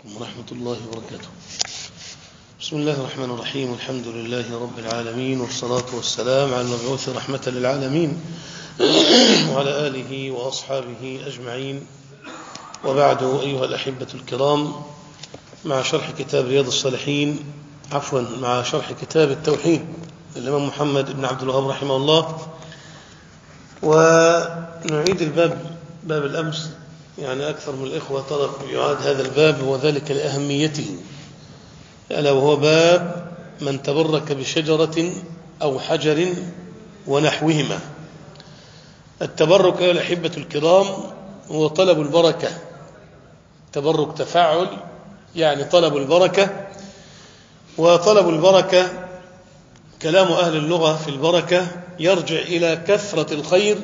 عليكم ورحمة الله وبركاته. بسم الله الرحمن الرحيم، والحمد لله رب العالمين، والصلاة والسلام على المبعوث رحمة للعالمين وعلى آله وأصحابه أجمعين، وبعد. أيها الأحبة الكرام، مع شرح كتاب رياض الصالحين، مع شرح كتاب التوحيد للإمام محمد بن عبد الوهاب رحمه الله، ونعيد باب الأمس. يعني أكثر من الإخوة طلب يعاد هذا الباب، وذلك لأهميته، ألا وهو باب من تبرك بشجرة أو حجر ونحوهما. التبرك يا الأحبة الكرام هو طلب البركة. تبرك تفاعل، يعني طلب البركة. وطلب البركة كلام أهل اللغة في البركة يرجع إلى كثرة الخير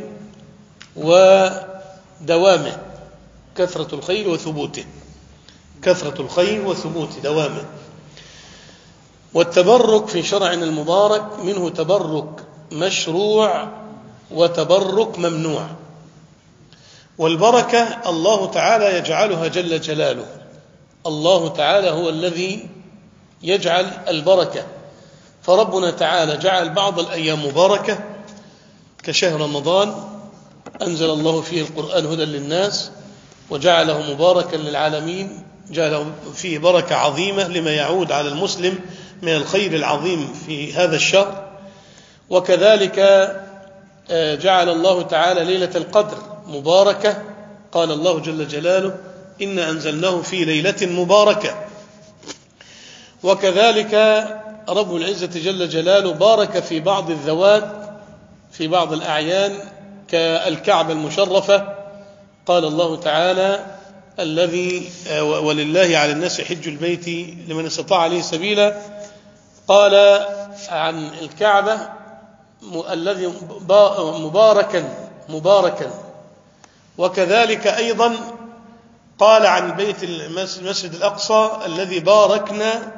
ودوامه، كثرة الخير وثبوته، كثرة الخير وثبوت دوامه. والتبرك في شرعنا المبارك منه تبرك مشروع وتبرك ممنوع. والبركة الله تعالى يجعلها جل جلاله. الله تعالى هو الذي يجعل البركة، فربنا تعالى جعل بعض الأيام مباركة كشهر رمضان، أنزل الله فيه القرآن هدى للناس وجعله مباركا للعالمين، جعله فيه بركة عظيمة لما يعود على المسلم من الخير العظيم في هذا الشهر. وكذلك جعل الله تعالى ليلة القدر مباركة، قال الله جل جلاله: إنا أنزلناه في ليلة مباركة. وكذلك رب العزة جل جلاله بارك في بعض الذوات، في بعض الأعيان كالكعبة المشرفة، قال الله تعالى: الذي ولله على الناس حج البيت لمن استطاع عليه سبيلا. قال عن الكعبة الذي مباركا. وكذلك أيضا قال عن بيت المسجد الأقصى الذي باركنا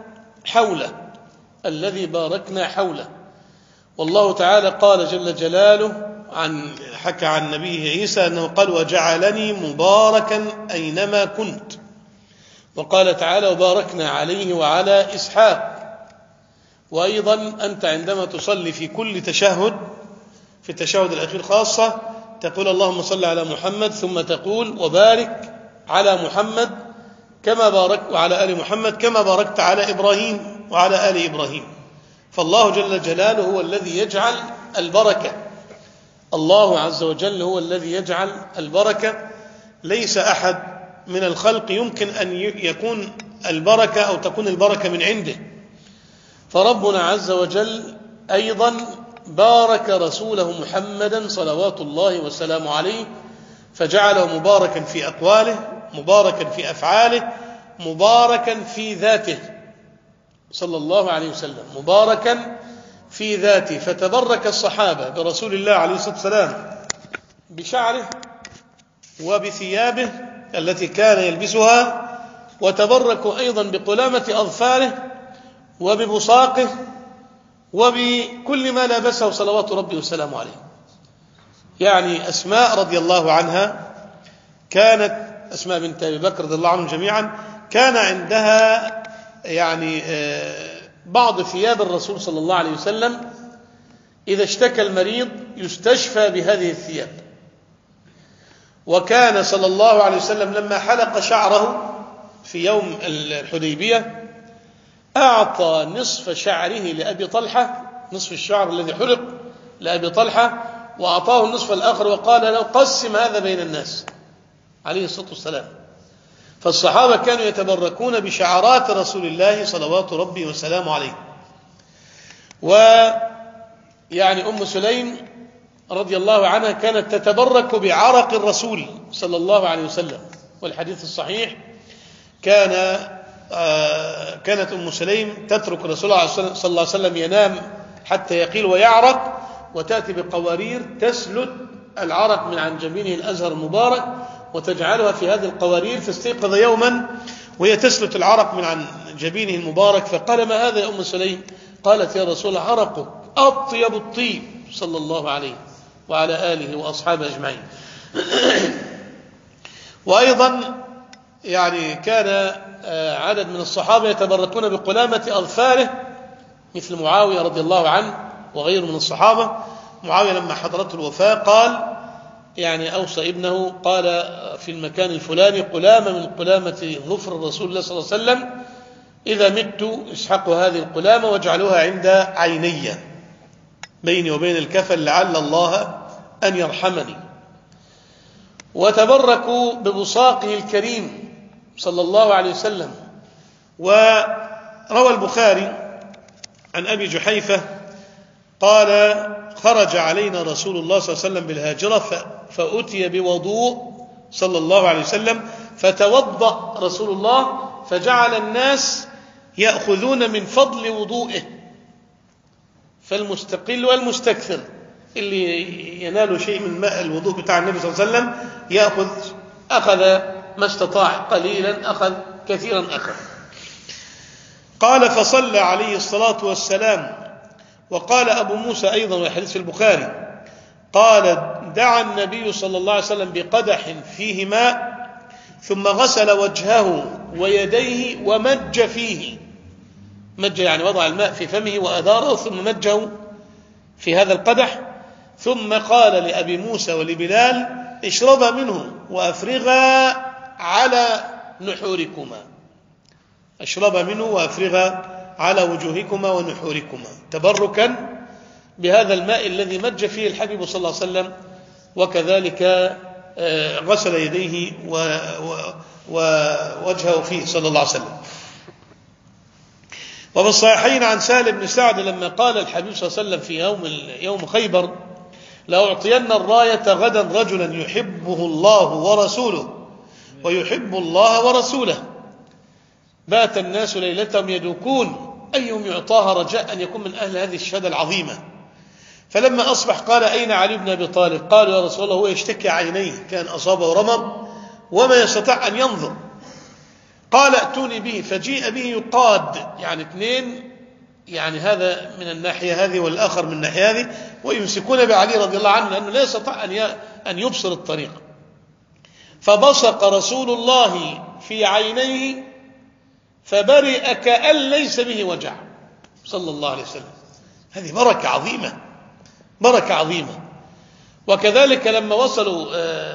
حوله. والله تعالى قال جل جلاله حكى عن نبيه عيسى أنه قال: وجعلني مباركا أينما كنت. وقال تعالى: وباركنا عليه وعلى إسحاق. وأيضا أنت عندما تصلي في كل تشهد، في التشهد الأخير خاصة، تقول: اللهم صل على محمد، ثم تقول: وبارك على محمد كما باركت وعلى آل محمد كما باركت على إبراهيم وعلى آل إبراهيم. فالله جل جلاله هو الذي يجعل البركة. الله عز وجل هو الذي يجعل البركة. ليس أحد من الخلق يمكن أن يكون البركة أو تكون البركة من عنده. فربنا عز وجل أيضا بارك رسوله محمدا صلوات الله وسلامه عليه، فجعله مباركا في أقواله، مباركا في أفعاله، مباركا في ذاته صلى الله عليه وسلم، مباركا في ذاته. فتبرك الصحابة برسول الله عليه الصلاة والسلام بشعره وبثيابه التي كان يلبسها، وتبركوا أيضا بقلامة أظفاره وببصاقه وبكل ما لبسه صلوات ربي وسلامه عليه. يعني أسماء رضي الله عنها كانت، أسماء بنت أبي بكر رضي الله عنهم جميعا، كان عندها يعني بعض ثياب الرسول صلى الله عليه وسلم إذا اشتكى المريض يستشفى بهذه الثياب. وكان صلى الله عليه وسلم لما حلق شعره في يوم الحديبية أعطى نصف شعره لأبي طلحة، نصف الشعر الذي حلق لأبي طلحة، وأعطاه النصف الآخر وقال له: قسم هذا بين الناس عليه الصلاة والسلام. فالصحابة كانوا يتبركون بشعارات رسول الله صلوات ربي وسلامه عليه. ويعني أم سليم رضي الله عنها كانت تتبرك بعرق الرسول صلى الله عليه وسلم. والحديث الصحيح كانت أم سليم تترك رسول الله صلى الله عليه وسلم ينام حتى يقيل ويعرق، وتأتي بقوارير تسلت العرق من عن جبينه الأزهر المبارك وتجعلها في هذه القوارير، فاستيقظ يوما وهي تسلت العرق من عن جبينه المبارك، فقال: ما هذا يا أم سليم؟ قالت: يا رسول الله، عرقك أطيب الطيب صلى الله عليه وعلى آله وأصحابه أجمعين. وأيضا يعني كان عدد من الصحابة يتبركون بقلامة أظفاره مثل معاوية رضي الله عنه وغيره من الصحابة. معاوية لما حضرته الوفاة قال يعني أوصى ابنه، قال في المكان الفلاني قلامة من قلامة ظفر رسول الله صلى الله عليه وسلم، إذا مت اسحقوا هذه القلامة واجعلوها عند عيني بيني وبين الكفن لعل الله أن يرحمني. وتبركوا ببصاقه الكريم صلى الله عليه وسلم. وروى البخاري عن أبي جحيفة قال خرج علينا رسول الله صلى الله عليه وسلم بالهاجرة فأتي بوضوء صلى الله عليه وسلم فتوضأ رسول الله فجعل الناس يأخذون من فضل وضوئه، فالمستقل والمستكثر اللي ينال شيء من ماء الوضوء بتاع النبي صلى الله عليه وسلم أخذ ما استطاع، قليلا أخذ كثيرا أخذ. قال فصلى عليه الصلاة والسلام. وقال أبو موسى أيضا والحديث في البخاري قال دعا النبي صلى الله عليه وسلم بقدح فيه ماء ثم غسل وجهه ويديه ومج فيه، مج يعني وضع الماء في فمه وأداره ثم مجه في هذا القدح، ثم قال لأبي موسى ولبلال اشربا منه وأفرغا على نحوركما، اشربا منه وأفرغا على وجوهكما ونحوركما، تبركا بهذا الماء الذي مج فيه الحبيب صلى الله عليه وسلم. وكذلك غسل يديه ووجهه فيه صلى الله عليه وسلم. وفي الصحيحين عن سهل بن سعد لما قال الحبيب صلى الله عليه وسلم في يوم خيبر لأعطين الراية غدا رجلا يحبه الله ورسوله ويحب الله ورسوله، بات الناس ليلتهم يدوكون أيهم يعطاها رجاء أن يكون من أهل هذه الشهادة العظيمة. فلما أصبح قال أين علي بن أبي طالب؟ قالوا يا رسول الله هو يشتكي عينيه، كان أصابه رمض وما يستطيع أن ينظر. قال ائتوني به، فجيء به يقاد، يعني اثنين، يعني هذا من الناحية هذه والآخر من الناحية هذه، ويمسكون بعلي رضي الله عنه لأنه لا يستطيع أن يبصر الطريق. فبصق رسول الله في عينيه فبرئ كأن ليس به وجع صلى الله عليه وسلم. هذه بركة عظيمة، بركة عظيمة. وكذلك لما وصلوا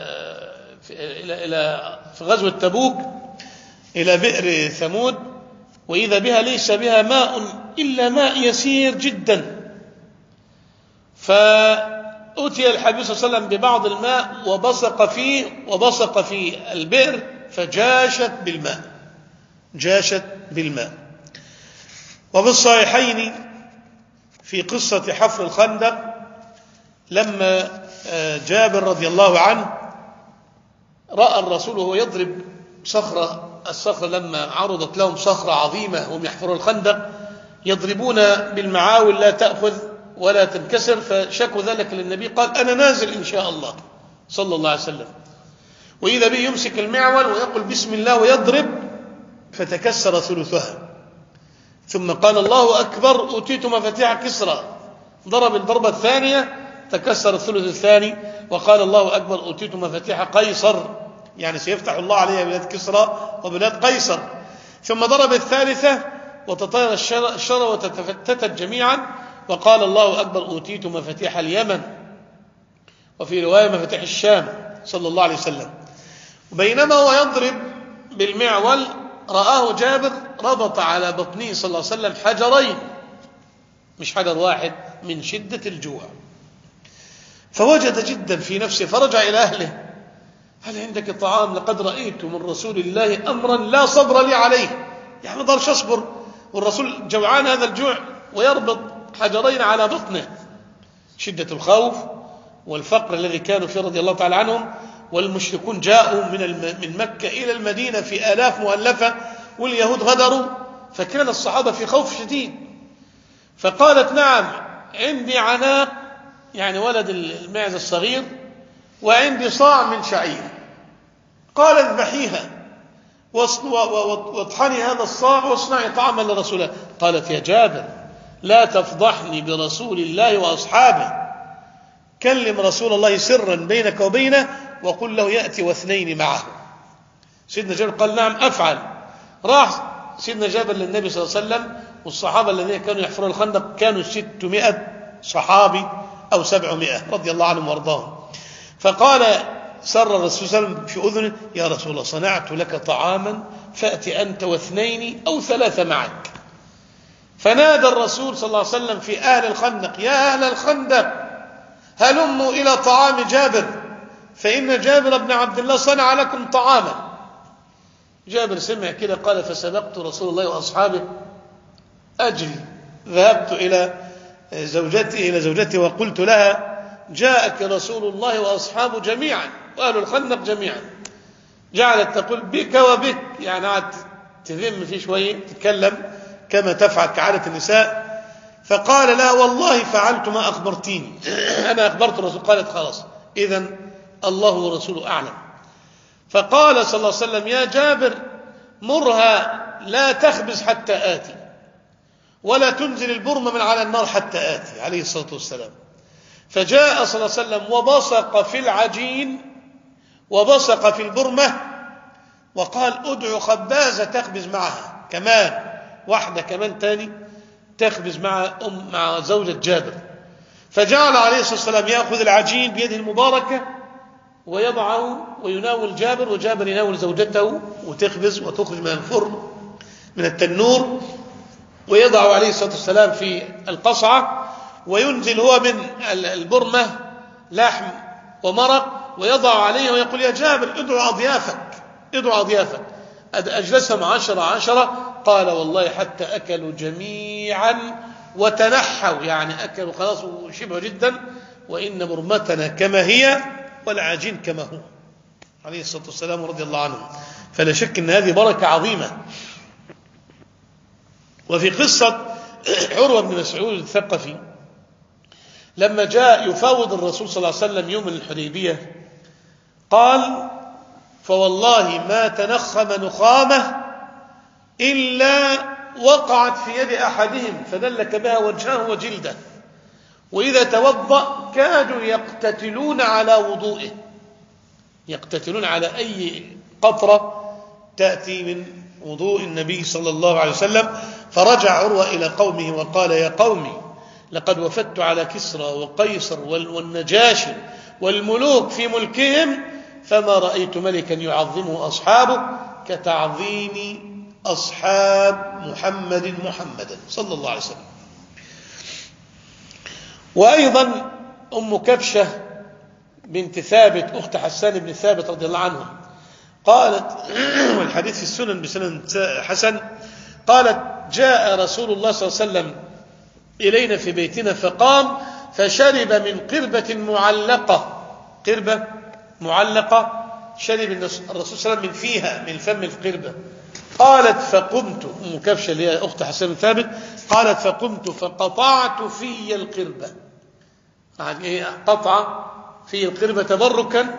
في غزوة تبوك إلى بئر ثمود وإذا بها ليس بها ماء إلا ماء يسير جدا، فأتي الحبيب صلى الله عليه وسلم ببعض الماء وبصق في البئر فجاشت بالماء، جاشت بالماء. وفي الصحيحين في قصة حفر الخندق لما جابر رضي الله عنه رأى الرسول وهو يضرب الصخرة لما عرضت لهم صخرة عظيمة وهم يحفرون الخندق يضربون بالمعاول لا تأخذ ولا تنكسر، فشكوا ذلك للنبي قال أنا نازل إن شاء الله صلى الله عليه وسلم. وإذا به يمسك المعول ويقول بسم الله ويضرب فتكسر ثلثها، ثم قال الله أكبر أوتيت مفاتيح كسرى، ضرب الضربة الثانية تكسر الثلث الثاني، وقال الله أكبر أوتيت مفاتيح قيصر، يعني سيفتح الله عليها بلاد كسرى وبلاد قيصر. ثم ضرب الثالثة وتطير الشر وتفتتت جميعا، وقال الله أكبر أوتيت مفاتيح اليمن، وفي رواية مفاتيح الشام صلى الله عليه وسلم. وبينما هو يضرب بالمعول رآه جابر ربط على بطنه صلى الله عليه وسلم حجرين، مش حجر واحد، من شدة الجوع، فوجد جدا في نفسه فرجع إلى أهله هل عندك طعام؟ لقد رأيت من رسول الله أمرا لا صبر لي عليه، يعني ما اقدرش أصبر والرسول جوعان هذا الجوع ويربط حجرين على بطنه. شدة الخوف والفقر الذي كانوا فيه رضي الله تعالى عنهم، والمشركون جاءوا من مكة إلى المدينة في آلاف مؤلفة واليهود غدروا، فكان الصحابة في خوف شديد. فقالت نعم عندي عناق، يعني ولد الماعز الصغير، وعندي صاع من شعير. قال اذبحيها واطحني هذا الصاع واصنعي طعاما لرسوله. قالت يا جابر لا تفضحني برسول الله وأصحابه، كلم رسول الله سرا بينك وبينه وقل له يأتي واثنين معه. سيدنا جابر قال نعم أفعل. راح سيدنا جابر للنبي صلى الله عليه وسلم، والصحابة الذين كانوا يحفرون الخندق كانوا 600 صحابي أو 700 رضي الله عنهم وارضاهم. فقال سر الرسول صلى الله عليه وسلم في أذنه: يا رسول الله، صنعت لك طعاما فأت أنت واثنين أو ثلاثة معك. فنادى الرسول صلى الله عليه وسلم في أهل الخندق: يا أهل الخندق، هلموا إلى طعام جابر، فإن جابر بن عبد الله صنع لكم طعاما. جابر سمع كده قال: فسبقت رسول الله وأصحابه أجري، ذهبت إلى زوجتي وقلت لها: جاءك رسول الله وأصحابه جميعا وأهل الخندق جميعا. جعلت تقول: بك وبك، يعني قعدت تذم فيه شوية، تتكلم كما تفعل كعادة النساء. فقال: لا والله فعلت ما أخبرتيني، أنا أخبرت الرسول. قالت: خلاص، إذن الله ورسوله أعلم. فقال صلى الله عليه وسلم: يا جابر، مرها لا تخبز حتى آتي، ولا تنزل البرمة من على النار حتى آتي، عليه الصلاة والسلام. فجاء صلى الله عليه وسلم وبصق في العجين وبصق في البرمة، وقال: ادعو خبازة تخبز معها، كمان واحدة كمان تاني تخبز مع زوجة جابر. فجعل عليه الصلاة والسلام يأخذ العجين بيده المباركة ويضعه ويناول جابر، وجابر يناول زوجته وتخبز وتخرج من الفرن من التنور، ويضع عليه الصلاة والسلام في القصعة، وينزل هو من البرمة لحم ومرق ويضع عليه ويقول: يا جابر، ادعو أضيافك، ادعو أضيافك. أجلسهم 10 قال: والله حتى أكلوا جميعا وتنحوا، يعني أكلوا خلاص وشبعوا جدا، وإن برمتنا كما هي والعجين كما هو، عليه الصلاة والسلام رضي الله عنه. فلا شك أن هذه بركة عظيمة. وفي قصة عروة بن مسعود الثقفي لما جاء يفاوض الرسول صلى الله عليه وسلم يوم الحديبية، قال: فوالله ما تنخم نخامة إلا وقعت في يد أحدهم فدلك بها وجهه وجلده، وإذا توضأ كادوا يقتتلون على وضوئه، يقتتلون على أي قطرة تأتي من وضوء النبي صلى الله عليه وسلم. فرجع عروة إلى قومه وقال: يا قومي، لقد وفدت على كسرى وقيصر والنجاشي والملوك في ملكهم، فما رأيت ملكا يعظمه أصحابه كتعظيم أصحاب محمدا صلى الله عليه وسلم. وأيضا أم كبشة بنت ثابت أخت حسان بن ثابت رضي الله عنه قالت، والحديث في السنن بسنن حسن، قالت: جاء رسول الله صلى الله عليه وسلم إلينا في بيتنا فقام فشرب من قربة معلقة، قربة معلقة، شرب الرسول صلى الله عليه وسلم من فيها، من فم القربة. قالت: فقمت، أم كبشة اللي هي أخت حسان بن ثابت، قالت: فقمت فقطعت في القربة، يعني قطع في القربة تبركا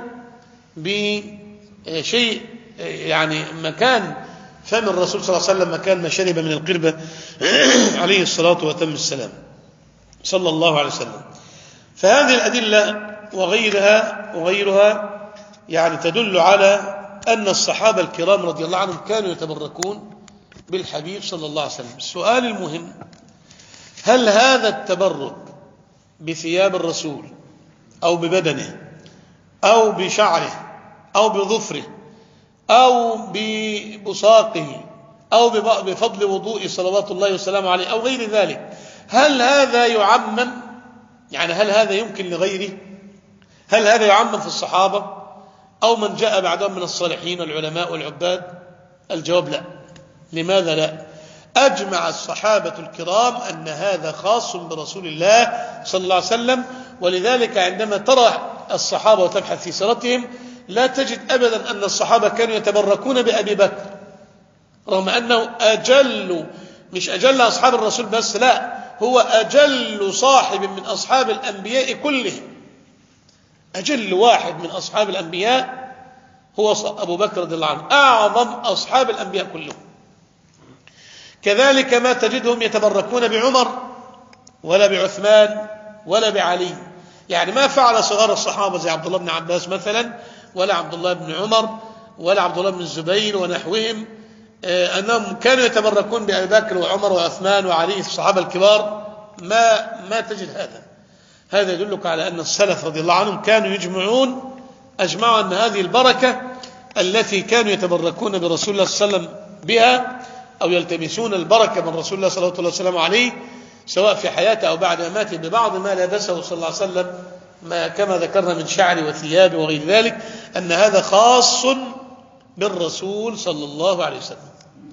بشيء، يعني مكان فم الرسول صلى الله عليه وسلم مكان ما شرب من القربة عليه الصلاة وتم السلام صلى الله عليه وسلم. فهذه الأدلة وغيرها يعني تدل على أن الصحابة الكرام رضي الله عنهم كانوا يتبركون بالحبيب صلى الله عليه وسلم. السؤال المهم: هل هذا التبرك بثياب الرسول أو ببدنه أو بشعره أو بظفره أو ببصاقه أو بفضل وضوء صلوات الله وسلامه عليه أو غير ذلك، هل هذا يعمم؟ يعني هل هذا يمكن لغيره؟ هل هذا يعمم في الصحابة أو من جاء بعدهم من الصالحين والعلماء والعباد؟ الجواب لا. لماذا لا؟ أجمع الصحابة الكرام أن هذا خاص برسول الله صلى الله عليه وسلم. ولذلك عندما ترى الصحابة وتبحث في سيرتهم لا تجد أبدا أن الصحابة كانوا يتبركون بأبي بكر، رغم أنه مش أجل أصحاب الرسول بس، لا، هو أجل صاحب من أصحاب الأنبياء كلهم، أجل واحد من أصحاب الأنبياء هو أبو بكر رضي الله عنه، أعظم أصحاب الأنبياء كلهم. كذلك ما تجدهم يتبركون بعمر ولا بعثمان ولا بعلي، يعني ما فعل صغار الصحابة زي عبد الله بن عباس مثلا، ولا عبد الله بن عمر، ولا عبد الله بن الزبير ونحوهم، أنهم كانوا يتبركون بأبي بكر وعمر وعثمان وعلي الصحابة الكبار، ما تجد هذا يدلك على أن السلف رضي الله عنهم كانوا أجمعوا أن هذه البركة التي كانوا يتبركون برسول الله صلى الله عليه وسلم بها، أو يلتمسون البركة من رسول الله صلى الله عليه وسلم عليه، سواء في حياته أو بعد مماته، ببعض ما لبسه صلى الله عليه وسلم كما ذكرنا من شعر وثياب وغير ذلك، أن هذا خاص بالرسول صلى الله عليه وسلم.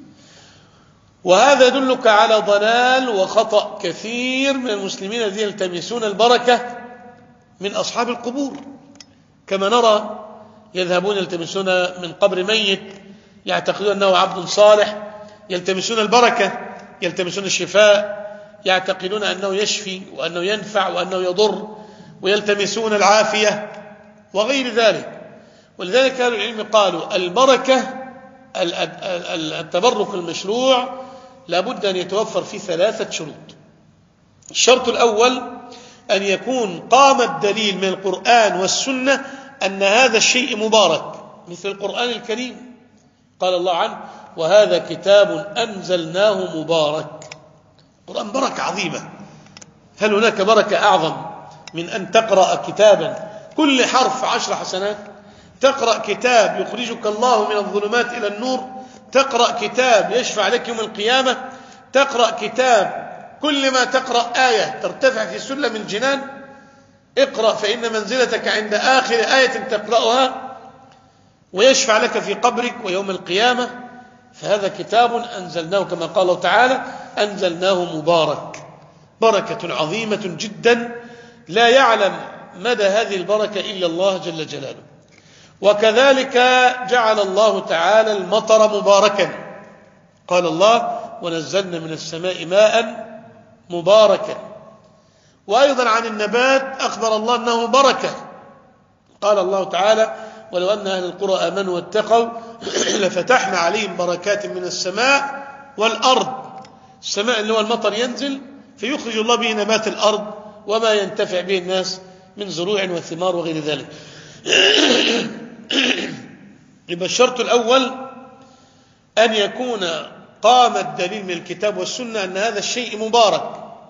وهذا يدلك على ضلال وخطأ كثير من المسلمين الذين يلتمسون البركة من أصحاب القبور، كما نرى يذهبون يلتمسون من قبر ميت يعتقدون أنه عبد صالح، يلتمسون البركة، يلتمسون الشفاء، يعتقدون أنه يشفي وأنه ينفع وأنه يضر، ويلتمسون العافية وغير ذلك. ولذلك أهل العلم قالوا البركة، التبرك المشروع لابد أن يتوفر فيه 3 شروط. الشرط الأول أن يكون قام الدليل من القرآن والسنة أن هذا الشيء مبارك، مثل القرآن الكريم قال الله عنه: وهذا كتاب أنزلناه مبارك. القرآن بركة عظيمة. هل هناك بركة أعظم من أن تقرأ كتابا كل حرف 10 حسنات؟ تقرأ كتاب يخرجك الله من الظلمات إلى النور، تقرأ كتاب يشفع لك يوم القيامة، تقرأ كتاب كل ما تقرأ آية ترتفع في سلم الجنان. اقرأ فإن منزلتك عند آخر آية تقرأها، ويشفع لك في قبرك ويوم القيامة. فهذا كتاب أنزلناه كما قال الله تعالى: أنزلناه مبارك، بركة عظيمة جدا لا يعلم مدى هذه البركة إلا الله جل جلاله. وكذلك جعل الله تعالى المطر مباركا، قال الله: ونزلنا من السماء ماء مباركا. وأيضا عن النبات أخبر الله أنه بركة، قال الله تعالى: ولو أن أهل القرى آمنوا واتقوا لفتحنا عليهم بركات من السماء والأرض. السماء اللي هو المطر ينزل فيخرج الله به نبات الأرض وما ينتفع به الناس من زروع وثمار وغير ذلك. يبقى الشرط الأول أن يكون قام الدليل من الكتاب والسنة أن هذا الشيء مبارك،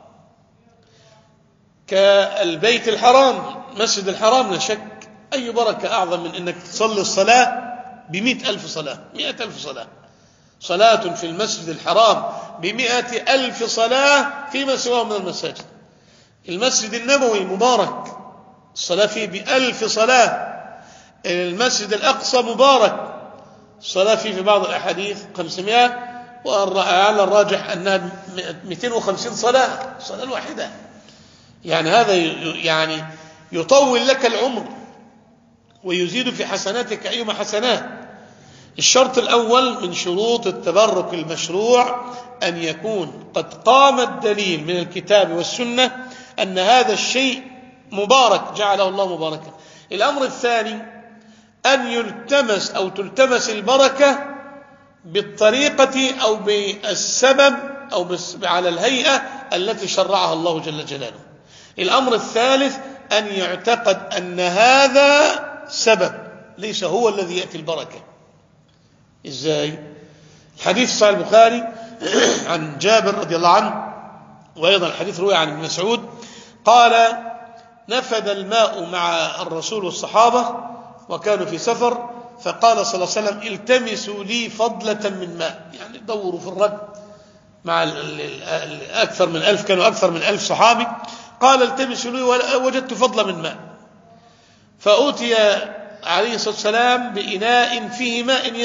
كالبيت الحرام، مسجد الحرام، لا شك أي بركة أعظم من أنك تصلي الصلاة ب100,000 صلاة، 100,000 صلاة. صلاة في المسجد الحرام ب100,000 صلاة فيما سواه من المساجد. المسجد النبوي مبارك، الصلاة فيه ب1000 صلاة. المسجد الأقصى مبارك، الصلاة فيه في بعض الأحاديث 500، وعلى الراجح أنها 250 صلاة، الصلاة الواحدة. يعني هذا يعني يطول لك العمر ويزيد في حسناتك أيما حسنات. الشرط الأول من شروط التبرك المشروع أن يكون قد قام الدليل من الكتاب والسنة أن هذا الشيء مبارك، جعله الله مباركا. الأمر الثاني أن يلتمس أو تلتمس البركة بالطريقة أو بالسبب أو على الهيئة التي شرعها الله جل جلاله. الأمر الثالث أن يعتقد أن هذا سبب ليس هو الذي يأتي البركة. إزاي؟ الحديث صحيح البخاري عن جابر رضي الله عنه، وأيضا الحديث روي عن ابن مسعود قال: نفد الماء مع الرسول والصحابة وكانوا في سفر، فقال صلى الله عليه وسلم: التمسوا لي فضلة من ماء، يعني دوروا في الرد مع أكثر من 1000، كانوا أكثر من 1000 صحابي. قال: التمسوا لي، وجدت فضلة من ماء. فأوتي عليه الصلاة والسلام بإناء فيه ماء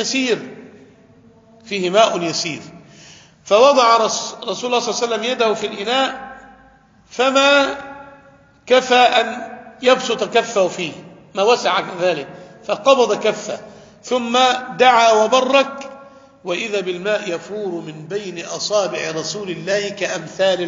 يسير، فوضع رسول الله صلى الله عليه وسلم يده في الإناء فما كفى أن يبسط كفه فيه، ما وسع ذلك، فقبض كفه ثم دعا وبرك، وإذا بالماء يفور من بين أصابع رسول الله كأمثال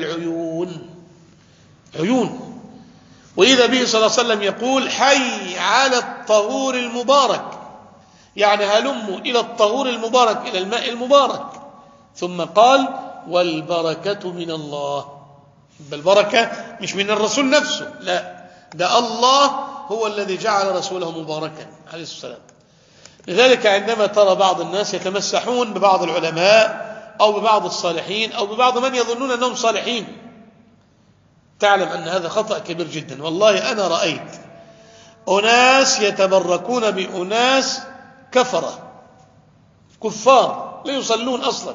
عيون. وإذا به صلى الله عليه وسلم يقول: حي على الطهور المبارك، يعني هلموا إلى الطهور المبارك، إلى الماء المبارك. ثم قال: والبركة من الله. البركة مش من الرسول نفسه، لا، ده الله هو الذي جعل رسوله مباركا عليه السلام. لذلك عندما ترى بعض الناس يتمسحون ببعض العلماء أو ببعض الصالحين أو ببعض من يظنون أنهم صالحين، تعلم أن هذا خطأ كبير جدا. والله أنا رأيت أناس يتبركون بأناس كفار لا يصلون أصلا،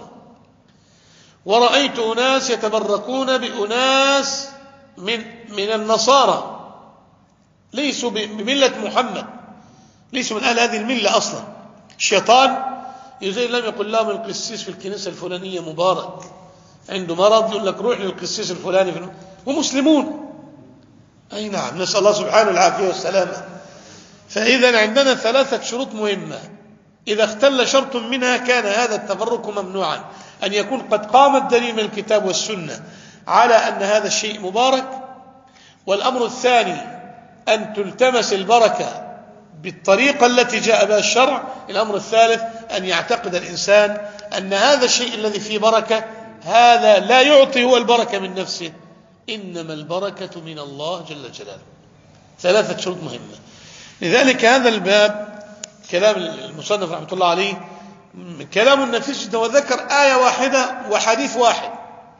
ورأيت أناس يتبركون بأناس من النصارى ليسوا بملة محمد، ليسوا من أهل هذه الملة أصلا. الشيطان يزين لم يقل لهم القسيس في الكنيسة الفلانية مبارك عنده مرض، يقول لك روح للقسيس الفلاني ومسلمون. أي نعم، نسأل الله سبحانه العافية والسلامة. فإذا عندنا 3 شروط مهمة، إذا اختل شرط منها كان هذا التبرك ممنوعا، أن يكون قد قام الدليل من الكتاب والسنة على أن هذا الشيء مبارك. والأمر الثاني أن تلتمس البركة بالطريقة التي جاء بها الشرع. الأمر الثالث أن يعتقد الإنسان أن هذا الشيء الذي فيه بركة هذا لا يعطي هو البركة من نفسه، إنما البركة من الله جل جلاله. 3 شروط مهمة. لذلك هذا الباب كلام المصنف رحمة الله عليه كلام نفيس جدا، وذكر آية واحدة وحديث واحد،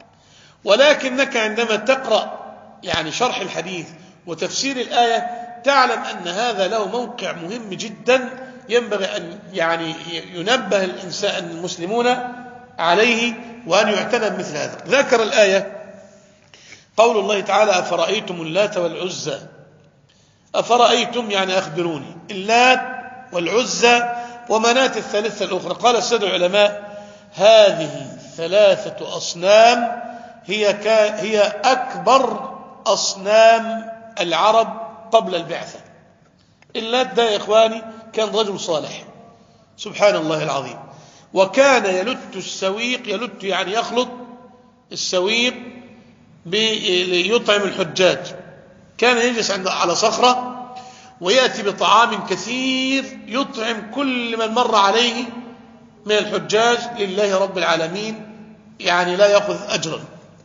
ولكنك عندما تقرأ يعني شرح الحديث وتفسير الآية تعلم أن هذا له موقع مهم جدا ينبغي أن يعني ينبه الإنسان المسلمون عليه وأن يعتنى بمثل هذا. ذكر الآية قول الله تعالى: أفرأيتم اللات والعزى. أفرأيتم يعني أخبروني، اللات والعزى ومناة الثالثة الأخرى. قال السادة العلماء: هذه 3 أصنام هي أكبر أصنام العرب قبل البعثة. اللات ده يا إخواني كان رجل صالح سبحان الله العظيم، وكان يلت السويق، يلت يعني يخلط السويق ليطعم الحجاج. كان يجلس على صخرة ويأتي بطعام كثير يطعم كل من مر عليه من الحجاج لله رب العالمين، يعني لا يأخذ أجرا.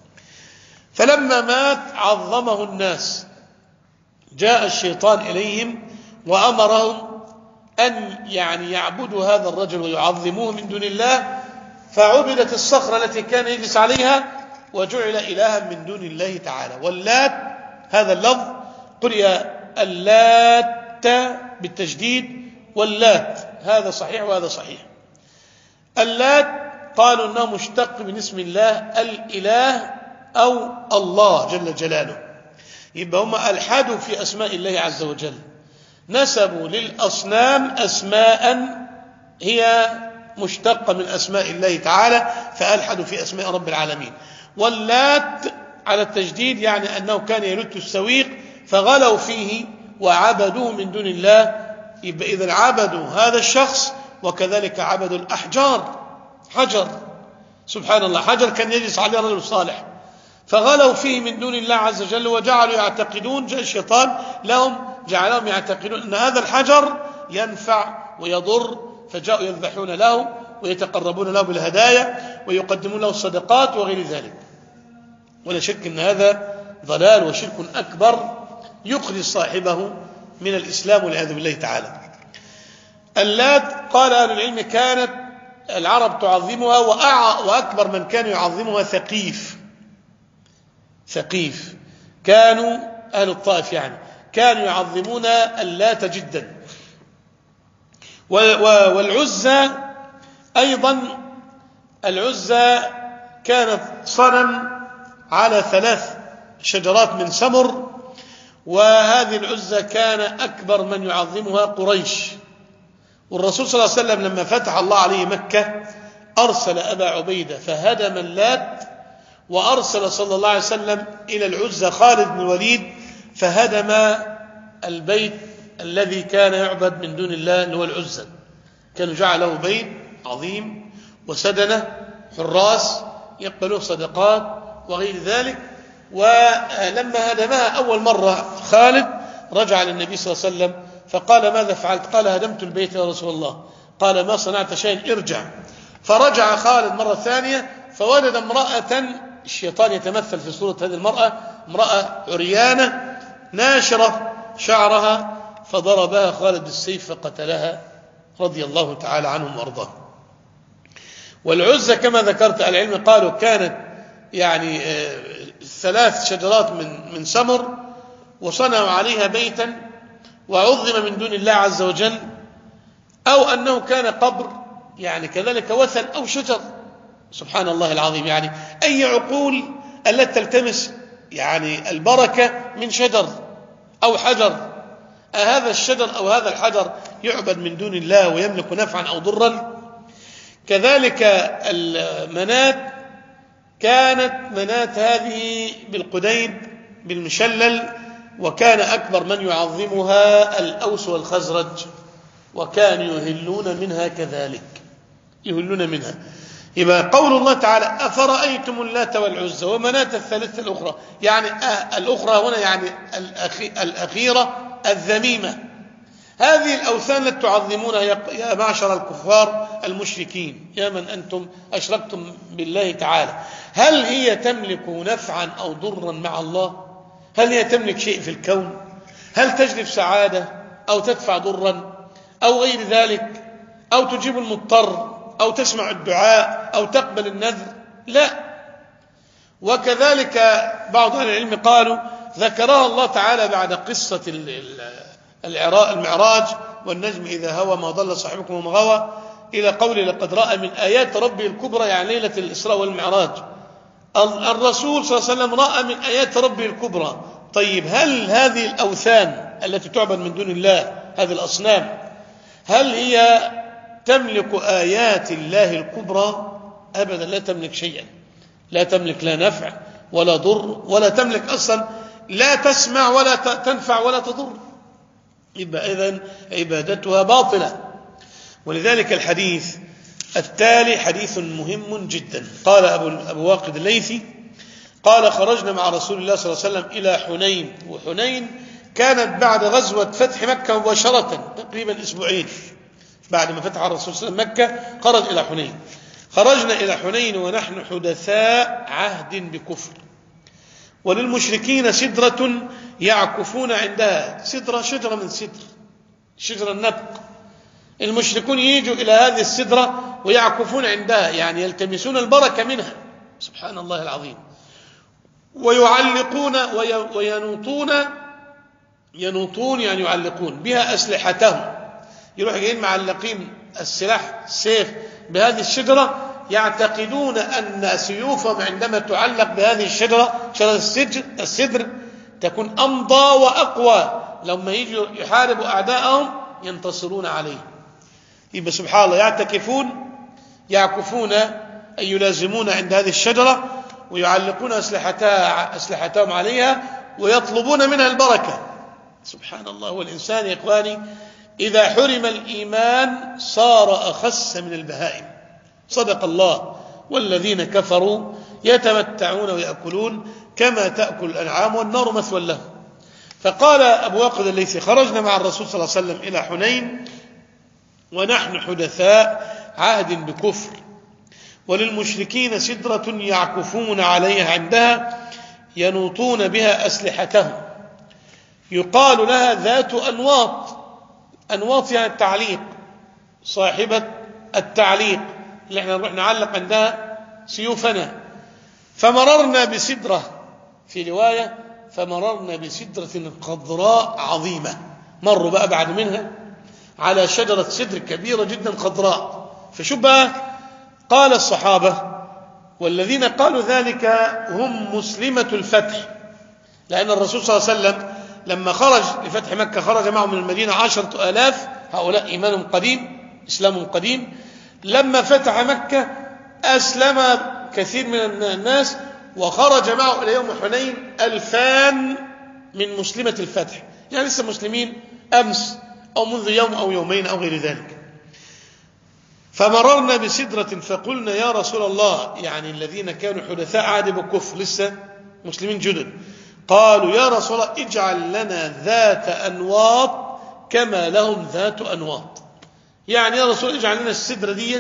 فلما مات عظمه الناس، جاء الشيطان إليهم وأمرهم أن يعني يعبدوا هذا الرجل ويعظموه من دون الله، فعبدت الصخرة التي كان يجلس عليها وجعل إلها من دون الله تعالى. واللات هذا اللفظ قرئ اللات بالتشديد، واللات هذا صحيح وهذا صحيح. اللات قالوا أنه مشتق من اسم الله الإله أو الله جل جلاله، يبقى هم ألحدوا في أسماء الله عز وجل، نسبوا للأصنام أسماء هي مشتقة من أسماء الله تعالى فألحدوا في أسماء رب العالمين. واللات على التجديد يعني أنه كان يلت السويق فغلوا فيه وعبدوه من دون الله. يبقى إذن عبدوا هذا الشخص وكذلك عبدوا الأحجار، حجر سبحان الله، حجر كان يجلس عليه رجل صالح، فغلوا فيه من دون الله عز وجل وجعلوا يعتقدون، جاء الشيطان لهم جعلهم يعتقدون أن هذا الحجر ينفع ويضر، فجاءوا يذبحون له ويتقربون له بالهدايا ويقدمون له الصدقات وغير ذلك. ولا شك أن هذا ضلال وشرك أكبر يخرج صاحبه من الإسلام والعياذ بالله تعالى. اللات قال أهل العلم كانت العرب تعظمها، وأكبر من كانوا يعظمها ثقيف، كانوا أهل الطائف يعني كانوا يعظمون اللات جدا. والعزى أيضا، العزى كانت صنم على 3 شجرات من سمر، وهذه العزى كان أكبر من يعظمها قريش. والرسول صلى الله عليه وسلم لما فتح الله عليه مكة أرسل أبا عبيدة فهدم اللات، وأرسل صلى الله عليه وسلم إلى العزى خالد بن الوليد فهدم البيت الذي كان يعبد من دون الله اللي هو العزى. كانوا جعله بيت عظيم وسدنه حراس يقبلوه صدقات وغير ذلك. ولما هدمها أول مرة خالد رجع للنبي صلى الله عليه وسلم فقال: ماذا فعلت؟ قال: هدمت البيت يا رسول الله. قال: ما صنعت شيء، ارجع. فرجع خالد مرة ثانية فوجد امرأة، الشيطان يتمثل في صورة هذه المرأة، امرأة عريانة ناشرة شعرها، فضربها خالد بالسيف فقتلها رضي الله تعالى عنهم وأرضاهم. والعزة كما ذكرت العلم قالوا كانت يعني 3 شجرات من سمر، وصنعوا عليها بيتا وعظم من دون الله عز وجل، أو أنه كان قبر يعني كذلك وثن أو شجر. سبحان الله العظيم، يعني أي عقول التي تلتمس يعني البركة من شجر أو حجر؟ هذا الشجر أو هذا الحجر يعبد من دون الله ويملك نفعا أو ضرا؟ كذلك المنات، كانت منات هذه بالقديد بالمشلل، وكان أكبر من يعظمها الأوس والخزرج، وكانوا يهلون منها كذلك، يهلون منها. يبقى قول الله تعالى أفرأيتم اللات والعزى ومناة الثالثة الأخرى، يعني الأخرى هنا يعني الأخيرة الذميمة. هذه الأوثان التي تعظمونها يا معشر الكفار المشركين، يا من أنتم أشركتم بالله تعالى، هل هي تملك نفعا أو ضرا مع الله؟ هل هي تملك شيء في الكون؟ هل تجلب سعادة أو تدفع ضرا أو غير ذلك، أو تجيب المضطر أو تسمع الدعاء أو تقبل النذر؟ لا. وكذلك بعض أهل العلم قالوا ذكرها الله تعالى بعد قصة المعراج والنجم إذا هوى ما ضل صاحبكم وما غوى، إلى قوله لقد رأى من آيات ربه الكبرى، يعني ليلة الإسراء والمعراج. الرسول صلى الله عليه وسلم رأى من آيات ربه الكبرى. طيب هل هذه الأوثان التي تعبد من دون الله، هذه الأصنام، هل هي تملك آيات الله الكبرى؟ أبدا، لا تملك شيئا، لا تملك لا نفع ولا ضر، ولا تملك أصلا، لا تسمع ولا تنفع ولا تضر. يبقى إذن عبادتها باطلة. ولذلك الحديث التالي حديث مهم جدا. قال أبو واقد الليثي قال خرجنا مع رسول الله صلى الله عليه وسلم إلى حنين، وحنين كانت بعد غزوة فتح مكة مباشرة، تقريبا أسبوعين بعد ما فتح الرسول صلى الله عليه وسلم مكة خرج إلى حنين. خرجنا إلى حنين ونحن حدثاء عهد بكفر، وللمشركين سدرة يعكفون عندها. سدرة شجرة من سدر، شجرة النبق. المشركون يجوا إلى هذه السدرة ويعكفون عندها، يعني يلتمسون البركة منها. سبحان الله العظيم. ويعلقون ينوطون يعني يعلقون بها أسلحتهم، يروح جايين معلقين السلاح السيف بهذه الشجرة، يعتقدون أن سيوفهم عندما تعلق بهذه الشجرة، شجرة السدر، تكون أمضى وأقوى، لما يجوا يحاربوا أعداءهم ينتصرون عليه. يبقى سبحان الله، يعكفون أي يلازمون عند هذه الشجرة ويعلقون أسلحتهم عليها ويطلبون منها البركة. سبحان الله. والإنسان يا إخواني إذا حرم الإيمان صار أخس من البهائم. صدق الله. والذين كفروا يتمتعون ويأكلون كما تأكل الأنعام والنار مثوى لهم. فقال أبو واقد الليثي خرجنا مع الرسول صلى الله عليه وسلم إلى حنين ونحن حدثاء عهد بكفر، وللمشركين سدرة يعكفون عليها عندها ينوطون بها أسلحتهم، يقال لها ذات أنواط. أنواط يعني التعليق، صاحبة التعليق اللي احنا نروح نعلق عندها سيوفنا. فمررنا بسدرة، في رواية فمررنا بسدرة خضراء عظيمة، مروا بقى بعد منها على شجرة سدر كبيرة جدا خضراء. فشو بقى؟ قال الصحابة والذين قالوا ذلك هم مسلمة الفتح، لأن الرسول صلى الله عليه وسلم لما خرج لفتح مكة خرج معه من المدينة 10,000، هؤلاء إيمانهم قديم، إسلامهم قديم. لما فتح مكة أسلم كثير من الناس، وخرج معه إلى يوم حنين 2000 من مسلمة الفتح، يعني لسه مسلمين أمس أو منذ يوم أو يومين أو غير ذلك. فمررنا بسدرة فقلنا يا رسول الله، يعني الذين كانوا حدثاء عهد بكفر لسه مسلمين جدد، قالوا يا رسول الله اجعل لنا ذات أنواط كما لهم ذات أنواط. يعني يا رسول اجعل لنا السدرة دي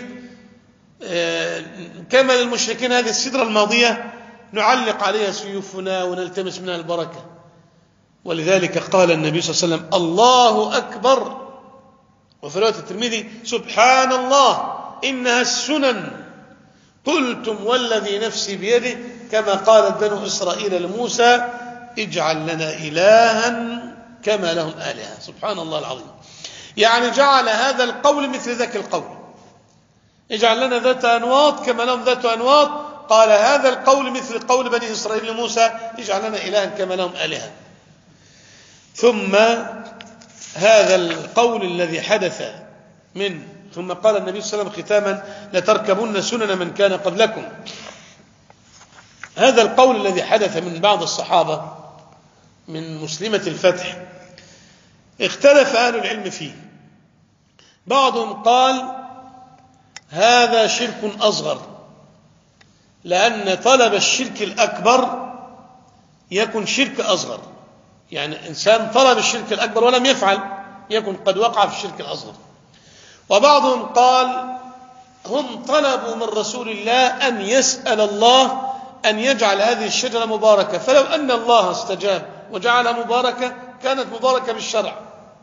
كما للمشركين هذه السدرة الماضية، نعلق عليها سيوفنا ونلتمس منها البركة. ولذلك قال النبي صلى الله عليه وسلم الله أكبر وفي رواية الترمذي سبحان الله إنها السنن، قلتم والذي نفسي بيده كما قالت بنو إسرائيل لموسى اجعل لنا إلها كما لهم آلهة. سبحان الله العظيم. يعني جعل هذا القول مثل ذاك القول، اجعل لنا ذات أنواط كما لهم ذات أنواط. قال هذا القول مثل قول بني إسرائيل لموسى اجعل لنا إلها كما لهم آلهة. ثم هذا القول الذي حدث ثم قال النبي صلى الله عليه وسلم ختاما لتركبن سنن من كان قبلكم. هذا القول الذي حدث من بعض الصحابة من مسلمة الفتح اختلف أهل العلم فيه. بعضهم قال هذا شرك أصغر، لأن طلب الشرك الأكبر يكون شرك أصغر، يعني إنسان طلب الشرك الأكبر ولم يفعل يكون قد وقع في الشرك الأصغر. وبعضهم قال هم طلبوا من رسول الله أن يسأل الله أن يجعل هذه الشجرة مباركة، فلو أن الله استجاب وجعلها مباركة كانت مباركة بالشرع،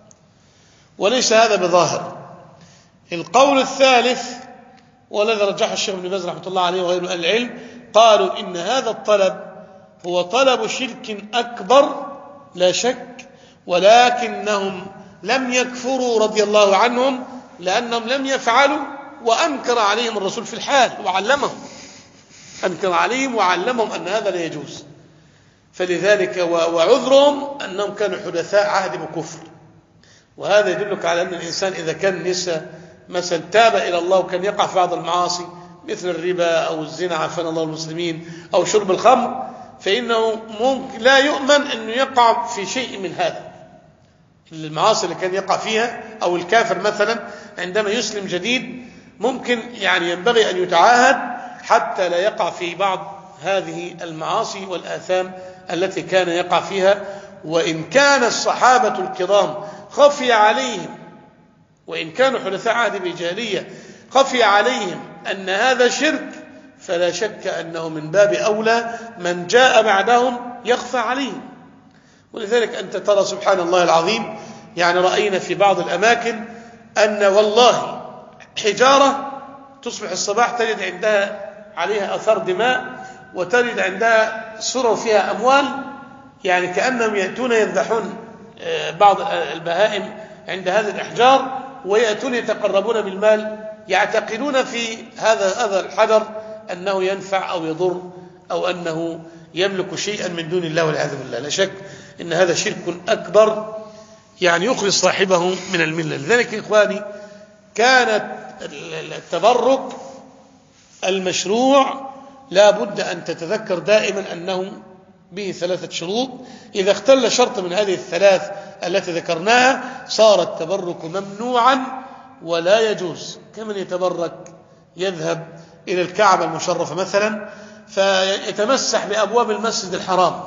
وليس هذا بظاهر. القول الثالث والذي رجحه الشيخ ابن باز رحمة الله عليه وغيره أهل العلم قالوا إن هذا الطلب هو طلب شرك أكبر لا شك، ولكنهم لم يكفروا رضي الله عنهم لأنهم لم يفعلوا، وأنكر عليهم الرسول في الحال وعلمهم، أنكر عليهم وعلمهم أن هذا لا يجوز. فلذلك وعذرهم أنهم كانوا حدثاء عهد بكفر. وهذا يدلك على أن الإنسان إذا كان لسه مثلا تاب إلى الله وكان يقع في بعض المعاصي مثل الربا أو الزنا عافانا الله المسلمين أو شرب الخمر، فإنه ممكن لا يؤمن أنه يقع في شيء من هذا المعاصي اللي كان يقع فيها. أو الكافر مثلا عندما يسلم جديد ممكن يعني ينبغي أن يتعاهد حتى لا يقع في بعض هذه المعاصي والآثام التي كان يقع فيها. وإن كان الصحابة الكرام خفي عليهم، وإن كانوا حدثاء عهد بجاهلية خفي عليهم أن هذا شرك، فلا شك أنه من باب أولى من جاء بعدهم يخفى عليهم. ولذلك أنت ترى سبحان الله العظيم، يعني رأينا في بعض الأماكن أن والله حجارة تصبح الصباح تجد عندها عليها أثار دماء، وتجد عندها سرر فيها أموال، يعني كأنهم يأتون يذبحون بعض البهائم عند هذه الأحجار ويأتون يتقربون بالمال، يعتقدون في هذا الحجر أنه ينفع أو يضر أو أنه يملك شيئا من دون الله والعياذ بالله. لا شك إن هذا شرك أكبر يعني يخرج صاحبه من الملة. لذلك إخواني كانت التبرك المشروع لا بد أن تتذكر دائما أنه به 3 شروط. إذا اختل شرط من هذه الثلاث التي ذكرناها صار التبرك ممنوعا ولا يجوز. كمن يتبرك يذهب إلى الكعبة المشرفة مثلا فيتمسح بأبواب المسجد الحرام،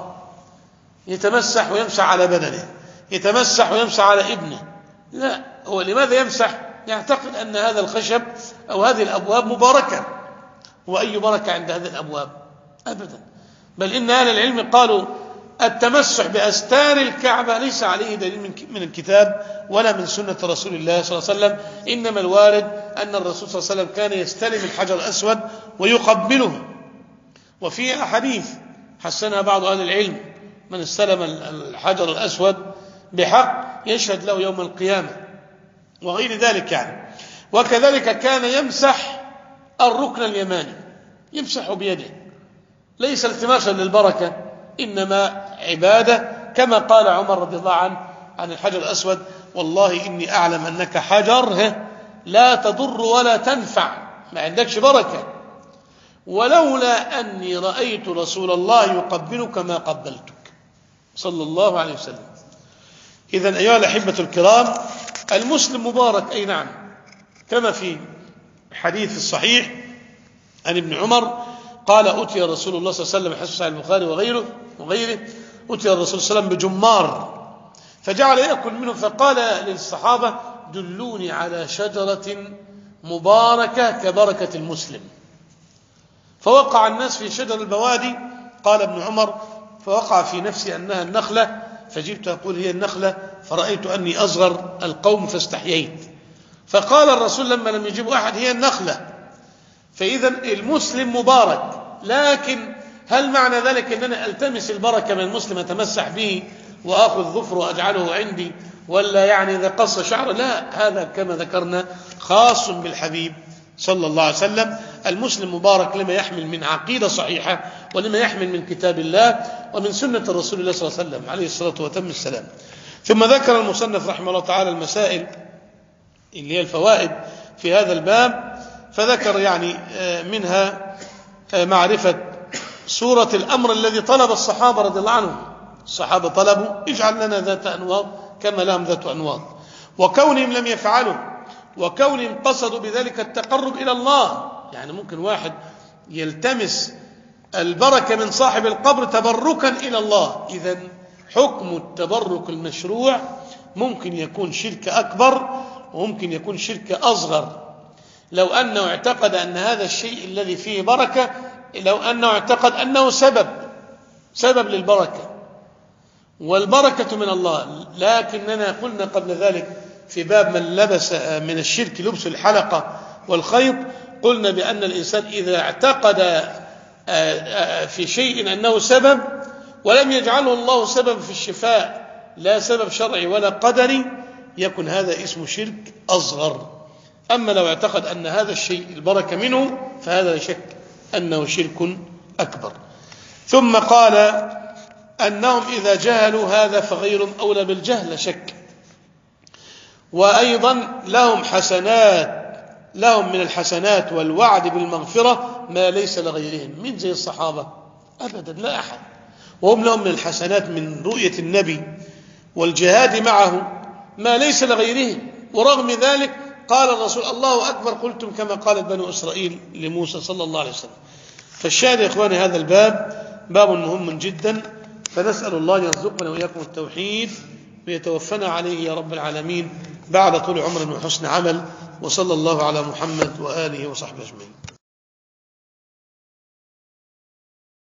يتمسح ويمسح على بدنه، يتمسح ويمسح على ابنه. لا، هو لماذا يمسح؟ يعتقد أن هذا الخشب أو هذه الأبواب مباركة. وأي بركة عند هذه الأبواب؟ أبدا. بل إن أهل العلم قالوا التمسح بأستار الكعبة ليس عليه دليل من الكتاب ولا من سنة رسول الله صلى الله عليه وسلم، إنما الوارد أن الرسول صلى الله عليه وسلم كان يستلم الحجر الأسود ويقبله. وفي أحاديث حسنها بعض أهل العلم من استلم الحجر الأسود بحق يشهد له يوم القيامة وغير ذلك يعني. وكذلك كان يمسح الركن اليماني، يمسح بيده، ليس التماسا للبركة إنما عبادة، كما قال عمر رضي الله عنه عن الحجر الأسود والله إني أعلم أنك حجر لا تضر ولا تنفع، ما عندكش بركة، ولولا أني رأيت رسول الله يقبلك ما قبلتك صلى الله عليه وسلم. إذن أيها الأحبة الكرام المسلم مبارك، أي نعم، كما في حديث الصحيح عن ابن عمر قال أتي رسول الله صلى الله عليه وسلم حسب صحيح البخاري وغيره أتي الرسول صلى الله عليه وسلم بجمار فجعل يأكل منه، فقال للصحابة دلوني على شجرة مباركة كبركة المسلم. فوقع الناس في شجر البوادي، قال ابن عمر فوقع في نفسي أنها النخلة، فجبت أقول هي النخلة، فرأيت أني أصغر القوم فاستحييت. فقال الرسول لما لم يجيب أحد هي النخلة. فإذا المسلم مبارك، لكن هل معنى ذلك أن أنا ألتمس البركة من المسلم أتمسح به وأخذ ظفره وأجعله عندي، ولا يعني إذا قص شعره؟ لا، هذا كما ذكرنا خاص بالحبيب صلى الله عليه وسلم. المسلم مبارك لما يحمل من عقيدة صحيحة، ولما يحمل من كتاب الله ومن سنة الرسول الله صلى الله عليه وسلم عليه الصلاة وتم السلام. ثم ذكر المصنف رحمه الله تعالى المسائل اللي هي الفوائد في هذا الباب، فذكر يعني منها معرفة صورة الأمر الذي طلب الصحابة رضي الله عنهم. الصحابة طلبوا اجعل لنا ذات أنواط كما لهم ذات أنواط، وكونهم لم يفعلوا، وكونهم قصدوا بذلك التقرب إلى الله. يعني ممكن واحد يلتمس البركة من صاحب القبر تبركا إلى الله. إذن حكم التبرك المشروع ممكن يكون شرك أكبر وممكن يكون شرك أصغر. لو أنه اعتقد أن هذا الشيء الذي فيه بركة، لو أنه اعتقد أنه سبب للبركة، والبركة من الله. لكننا قلنا قبل ذلك في باب من لبس من الشرك لبس الحلقة والخيط، قلنا بأن الإنسان إذا اعتقد في شيء أنه سبب ولم يجعله الله سبب في الشفاء، لا سبب شرعي ولا قدري، يكون هذا اسمه شرك أصغر. أما لو اعتقد أن هذا الشيء البركة منه فهذا لا شك أنه شرك أكبر. ثم قال أنهم إذا جهلوا هذا فغير أولى بالجهل، لا شك. وأيضا لهم من الحسنات والوعد بالمغفرة ما ليس لغيرهم. من زي الصحابة؟ أبدا، لا أحد. وهم لهم من الحسنات من رؤية النبي والجهاد معه ما ليس لغيرهم، ورغم ذلك قال الرسول الله أكبر قلتم كما قالت بنو إسرائيل لموسى صلى الله عليه وسلم. فالشاهد يا إخواني هذا الباب باب مهم جدا، فنسأل الله أن يرزقنا وإياكم التوحيد ويتوفنا عليه يا رب العالمين بعد طول عمر وحسن عمل. وصلى الله على محمد وآله وصحبه أجمعين.